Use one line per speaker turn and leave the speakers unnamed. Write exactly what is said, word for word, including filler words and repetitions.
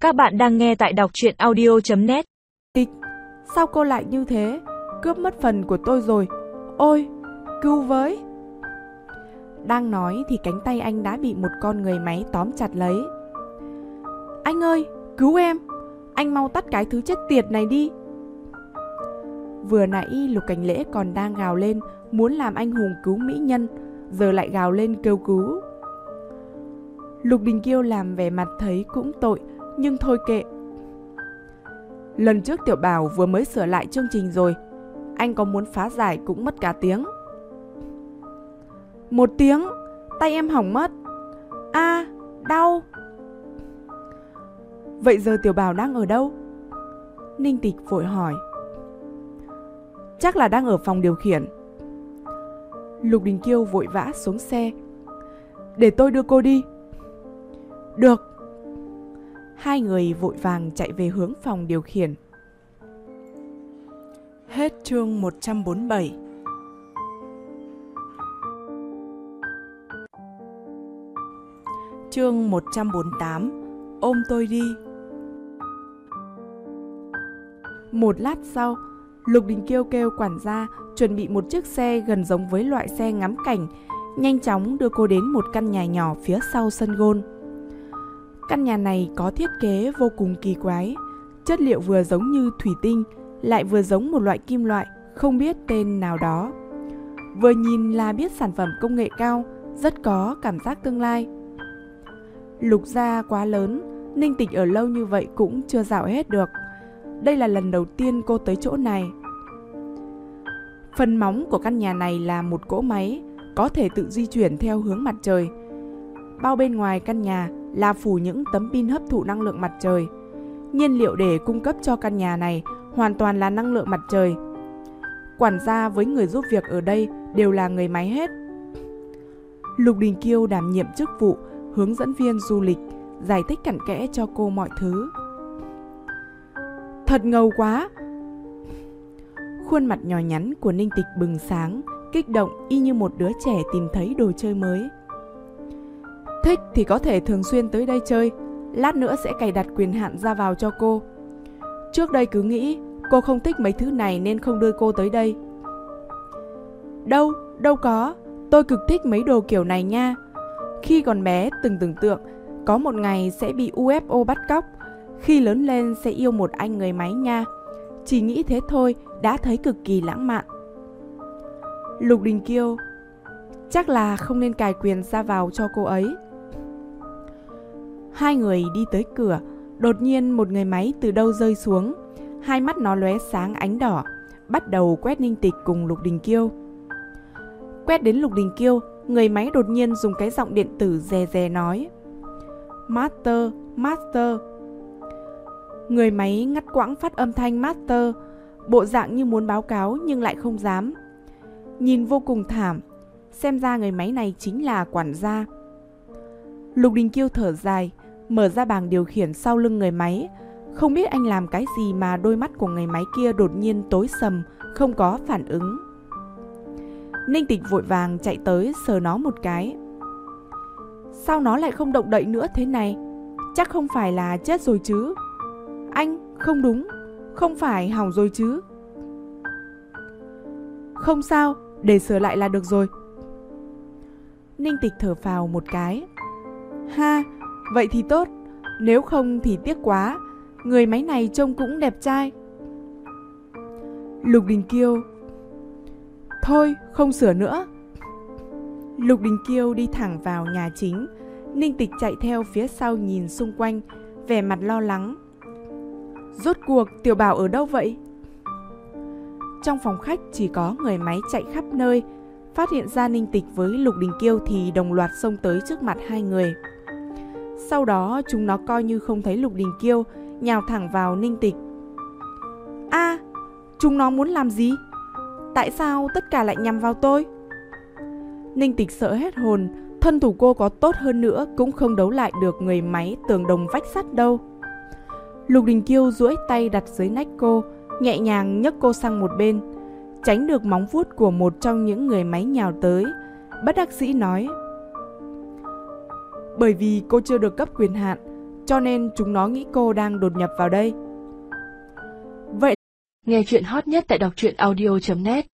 Các bạn đang nghe tại đọc truyện audio chấm net.
Sao cô lại như thế? Cướp mất phần của tôi rồi. Ôi, cứu với. Đang nói thì cánh tay anh đã bị một con người máy tóm chặt lấy. Anh ơi, cứu em. Anh mau tắt cái thứ chết tiệt này đi. Vừa nãy Lục Cảnh Lễ còn đang gào lên muốn làm anh hùng cứu mỹ nhân, giờ lại gào lên kêu cứu. Lục Đình Kiêu làm vẻ mặt thấy cũng tội, nhưng thôi kệ. Lần trước Tiểu Bảo vừa mới sửa lại chương trình rồi, anh có muốn phá giải cũng mất cả tiếng. Một tiếng, tay em hỏng mất. A, à, đau. Vậy giờ Tiểu Bảo đang ở đâu? Ninh Tịch vội hỏi. Chắc là đang ở phòng điều khiển. Lục Đình Kiêu vội vã xuống xe. Để tôi đưa cô đi. Được. Hai người vội vàng chạy về hướng phòng điều khiển. Hết chương một trăm bốn mươi bảy. Chương một trăm bốn mươi tám. Ôm tôi đi. Một lát sau, Lục Đình Kiêu kêu quản gia chuẩn bị một chiếc xe gần giống với loại xe ngắm cảnh, nhanh chóng đưa cô đến một căn nhà nhỏ phía sau sân golf. Căn nhà này có thiết kế vô cùng kỳ quái, chất liệu vừa giống như thủy tinh, lại vừa giống một loại kim loại không biết tên nào đó. Vừa nhìn là biết sản phẩm công nghệ cao, rất có cảm giác tương lai. Lục gia quá lớn, Ninh Tịch ở lâu như vậy cũng chưa dạo hết được. Đây là lần đầu tiên cô tới chỗ này. Phần móng của căn nhà này là một cỗ máy, có thể tự di chuyển theo hướng mặt trời. Bao bên ngoài căn nhà là phủ những tấm pin hấp thụ năng lượng mặt trời. Nhiên liệu để cung cấp cho căn nhà này hoàn toàn là năng lượng mặt trời. Quản gia với người giúp việc ở đây đều là người máy hết. Lục Đình Kiêu đảm nhiệm chức vụ hướng dẫn viên du lịch, giải thích cặn kẽ cho cô mọi thứ. Thật ngầu quá. Khuôn mặt nhỏ nhắn của Ninh Tịch bừng sáng, kích động y như một đứa trẻ tìm thấy đồ chơi mới. Thích thì có thể thường xuyên tới đây chơi, lát nữa sẽ cài đặt quyền hạn ra vào cho cô. Trước đây cứ nghĩ cô không thích mấy thứ này nên không đưa cô tới đây. Đâu, đâu có, tôi cực thích mấy đồ kiểu này nha. Khi còn bé từng tưởng tượng có một ngày sẽ bị u ép o bắt cóc, khi lớn lên sẽ yêu một anh người máy nha. Chỉ nghĩ thế thôi đã thấy cực kỳ lãng mạn. Lục Đình Kiêu, chắc là không nên cài quyền ra vào cho cô ấy. Hai người đi tới cửa, đột nhiên một người máy từ đâu rơi xuống. Hai mắt nó lóe sáng ánh đỏ, bắt đầu quét Ninh Tịch cùng Lục Đình Kiêu. Quét đến Lục Đình Kiêu, người máy đột nhiên dùng cái giọng điện tử dè dè nói: Master, Master. Người máy ngắt quãng phát âm thanh Master, bộ dạng như muốn báo cáo nhưng lại không dám. Nhìn vô cùng thảm, xem ra người máy này chính là quản gia. Lục Đình Kiêu thở dài, mở ra bảng điều khiển sau lưng người máy. Không biết anh làm cái gì mà đôi mắt của người máy kia đột nhiên tối sầm, không có phản ứng. Ninh Tịch vội vàng chạy tới sờ nó một cái. Sao nó lại không động đậy nữa thế này? Chắc không phải là chết rồi chứ? Anh, không đúng, không phải hỏng rồi chứ? Không sao, để sửa lại là được rồi. Ninh Tịch thở phào một cái. Ha, vậy thì tốt, nếu không thì tiếc quá, người máy này trông cũng đẹp trai. Lục Đình Kiêu, thôi không sửa nữa. Lục Đình Kiêu đi thẳng vào nhà chính. Ninh Tịch chạy theo phía sau nhìn xung quanh, vẻ mặt lo lắng. Rốt cuộc Tiểu Bảo ở đâu vậy? Trong phòng khách chỉ có người máy chạy khắp nơi. Phát hiện ra Ninh Tịch với Lục Đình Kiêu thì đồng loạt xông tới trước mặt hai người. Sau đó chúng nó coi như không thấy Lục Đình Kiêu, nhào thẳng vào Ninh Tịch. A, à, chúng nó muốn làm gì? Tại sao tất cả lại nhằm vào tôi? Ninh Tịch sợ hết hồn, thân thủ cô có tốt hơn nữa cũng không đấu lại được người máy tường đồng vách sắt đâu. Lục Đình Kiêu duỗi tay đặt dưới nách cô, nhẹ nhàng nhấc cô sang một bên, tránh được móng vuốt của một trong những người máy nhào tới. Bất đắc dĩ nói: Bởi vì cô chưa được cấp quyền hạn, cho nên chúng nó nghĩ cô đang đột nhập vào đây. Vậy
nghe chuyện hot nhất tại đọc truyện audio chấm net